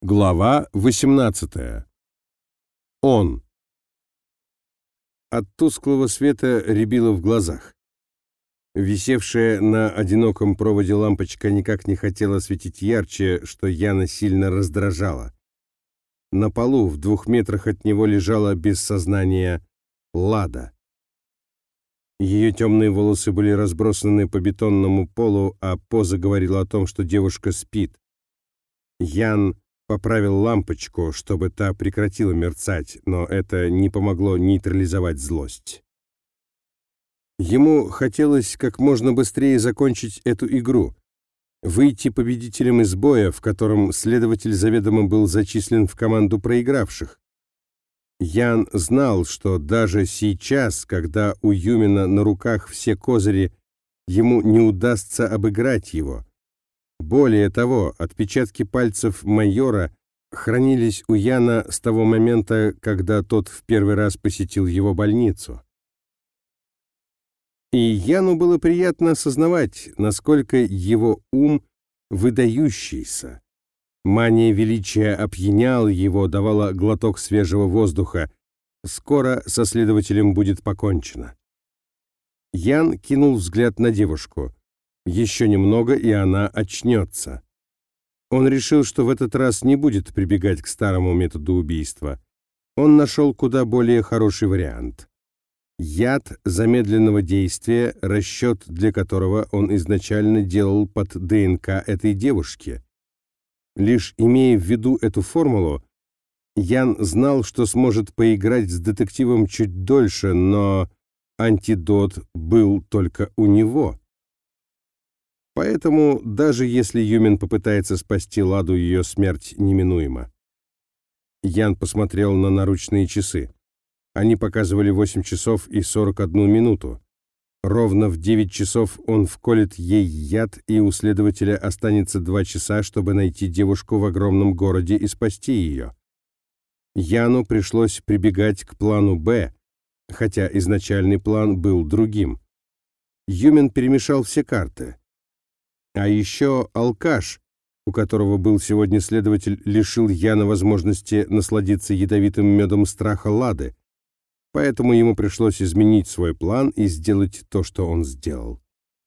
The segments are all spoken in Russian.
Глава 18. Он. От тусклого света рябило в глазах. Висевшая на одиноком проводе лампочка никак не хотела светить ярче, что Яна сильно раздражало. На полу в 2 метрах от него лежала без сознания Лада. Ее темные волосы были разбросаны по бетонному полу, а поза говорила о том, что девушка спит. Ян поправил лампочку, чтобы та прекратила мерцать, но это не помогло нейтрализовать злость. Ему хотелось как можно быстрее закончить эту игру, выйти победителем из боя, в котором следователь заведомо был зачислен в команду проигравших. Ян знал, что даже сейчас, когда у Юмина на руках все козыри, ему не удастся обыграть его. Более того, отпечатки пальцев майора хранились у Яна с того момента, когда тот в первый раз посетил его больницу. И Яну было приятно осознавать, насколько его ум выдающийся. Мания величия опьяняла его, давала глоток свежего воздуха. Скоро со следователем будет покончено. Ян кинул взгляд на девушку. Еще немного, и она очнется. Он решил, что в этот раз не будет прибегать к старому методу убийства. Он нашел куда более хороший вариант. Яд замедленного действия, расчет для которого он изначально делал под ДНК этой девушки. Лишь имея в виду эту формулу, Ян знал, что сможет поиграть с детективом чуть дольше, но антидот был только у него. Поэтому, даже если Юмин попытается спасти Ладу, ее смерть неминуема. Ян посмотрел на наручные часы. Они показывали 8 часов и 41 минуту. Ровно в 9 часов он вколет ей яд, и у следователя останется 2 часа, чтобы найти девушку в огромном городе и спасти ее. Яну пришлось прибегать к плану «Б», хотя изначальный план был другим. Юмин перемешал все карты. А еще алкаш, у которого был сегодня следователь, лишил Яна возможности насладиться ядовитым медом страха Лады, поэтому ему пришлось изменить свой план и сделать то, что он сделал.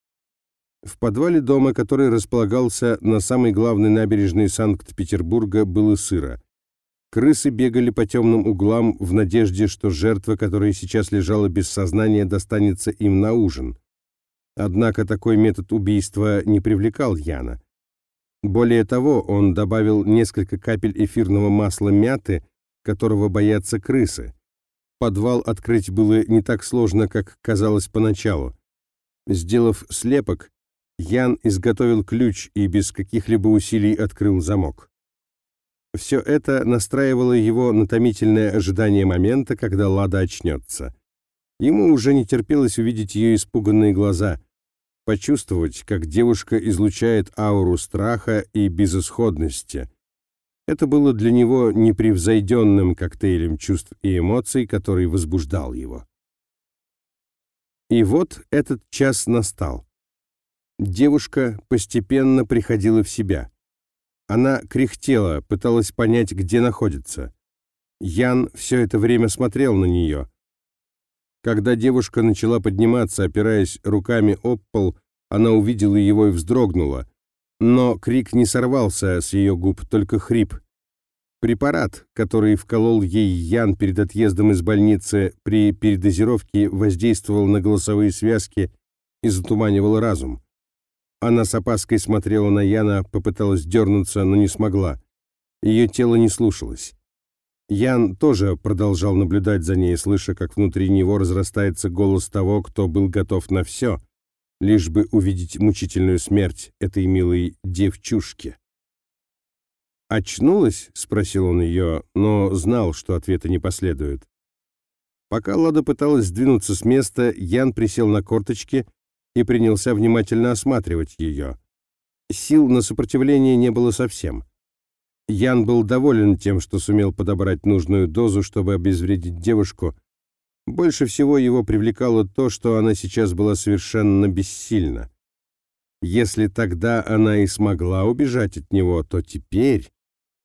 В подвале дома, который располагался на самой главной набережной Санкт-Петербурга, было сыро. Крысы бегали по темным углам в надежде, что жертва, которая сейчас лежала без сознания, достанется им на ужин. Однако такой метод убийства не привлекал Яна. Более того, он добавил несколько капель эфирного масла мяты, которого боятся крысы. Подвал открыть было не так сложно, как казалось поначалу. Сделав слепок, Ян изготовил ключ и без каких-либо усилий открыл замок. Все это настраивало его на томительное ожидание момента, когда Лада очнется. Ему уже не терпелось увидеть ее испуганные глаза, почувствовать, как девушка излучает ауру страха и безысходности. Это было для него непревзойденным коктейлем чувств и эмоций, который возбуждал его. И вот этот час настал. Девушка постепенно приходила в себя. Она кряхтела, пыталась понять, где находится. Ян все это время смотрел на нее. Когда девушка начала подниматься, опираясь руками об пол, она увидела его и вздрогнула. Но крик не сорвался с ее губ, только хрип. Препарат, который вколол ей Ян перед отъездом из больницы при передозировке, воздействовал на голосовые связки и затуманивал разум. Она с опаской смотрела на Яна, попыталась дернуться, но не смогла. Ее тело не слушалось. Ян тоже продолжал наблюдать за ней, слыша, как внутри него разрастается голос того, кто был готов на все, лишь бы увидеть мучительную смерть этой милой девчушки. «Очнулась?» — спросил он ее, но знал, что ответа не последует. Пока Лада пыталась сдвинуться с места, Ян присел на корточки и принялся внимательно осматривать ее. Сил на сопротивление не было совсем. Ян был доволен тем, что сумел подобрать нужную дозу, чтобы обезвредить девушку. Больше всего его привлекало то, что она сейчас была совершенно бессильна. Если тогда она и смогла убежать от него, то теперь...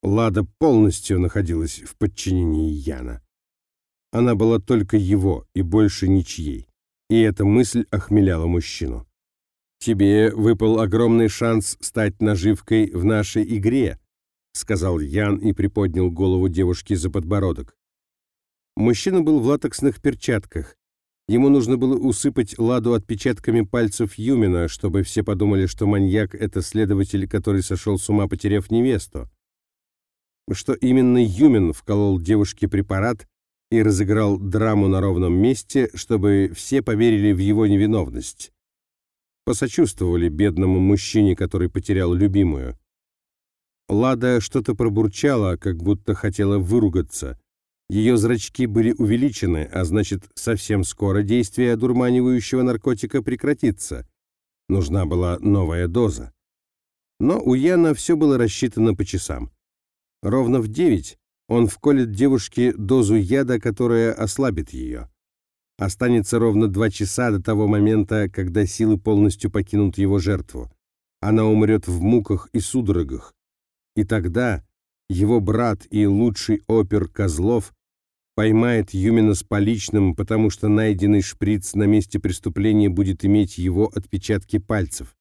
Лада полностью находилась в подчинении Яна. Она была только его и больше ничьей, и эта мысль охмеляла мужчину. «Тебе выпал огромный шанс стать наживкой в нашей игре», сказал Ян и приподнял голову девушки за подбородок. Мужчина был в латексных перчатках. Ему нужно было усыпать Ладу отпечатками пальцев Юмина, чтобы все подумали, что маньяк — это следователь, который сошел с ума, потеряв невесту. Что именно Юмин вколол девушке препарат и разыграл драму на ровном месте, чтобы все поверили в его невиновность. Посочувствовали бедному мужчине, который потерял любимую. Лада что-то пробурчала, как будто хотела выругаться. Ее зрачки были увеличены, а значит, совсем скоро действие одурманивающего наркотика прекратится. Нужна была новая доза. Но у Яна все было рассчитано по часам. Ровно в 9 он вколет девушке дозу яда, которая ослабит ее. Останется ровно 2 часа до того момента, когда силы полностью покинут его жертву. Она умрет в муках и судорогах. И тогда его брат и лучший опер Козлов поймает Юмина с поличным, потому что найденный шприц на месте преступления будет иметь его отпечатки пальцев.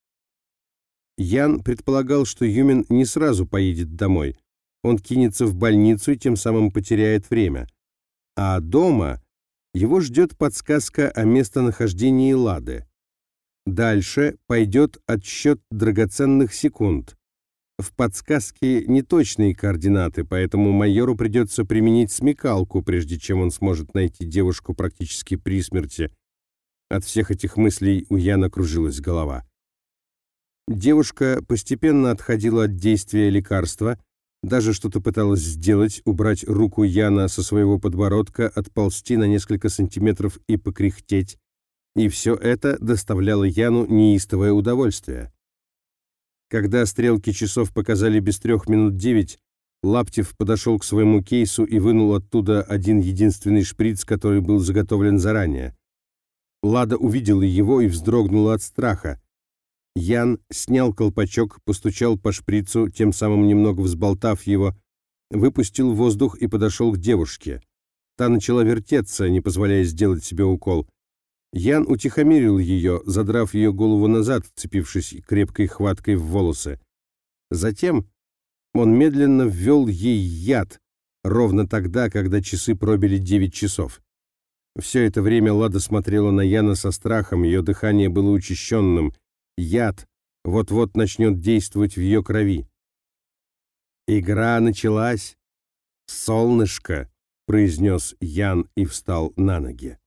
Ян предполагал, что Юмин не сразу поедет домой. Он кинется в больницу и тем самым потеряет время. А дома его ждет подсказка о местонахождении Лады. Дальше пойдет отсчет драгоценных секунд. В подсказке неточные координаты, поэтому майору придется применить смекалку, прежде чем он сможет найти девушку практически при смерти. От всех этих мыслей у Яна кружилась голова. Девушка постепенно отходила от действия лекарства, даже что-то пыталась сделать, убрать руку Яна со своего подбородка, отползти на несколько сантиметров и покряхтеть. И все это доставляло Яну неистовое удовольствие. Когда стрелки часов показали без 3:09, Лаптев подошел к своему кейсу и вынул оттуда один единственный шприц, который был заготовлен заранее. Лада увидела его и вздрогнула от страха. Ян снял колпачок, постучал по шприцу, тем самым немного взболтав его, выпустил воздух и подошел к девушке. Та начала вертеться, не позволяя сделать себе укол. Ян утихомирил ее, задрав ее голову назад, вцепившись крепкой хваткой в волосы. Затем он медленно ввел ей яд, ровно тогда, когда часы пробили 9 часов. Все это время Лада смотрела на Яна со страхом, ее дыхание было учащенным. Яд вот-вот начнет действовать в ее крови. «Игра началась, солнышко», — произнес Ян и встал на ноги.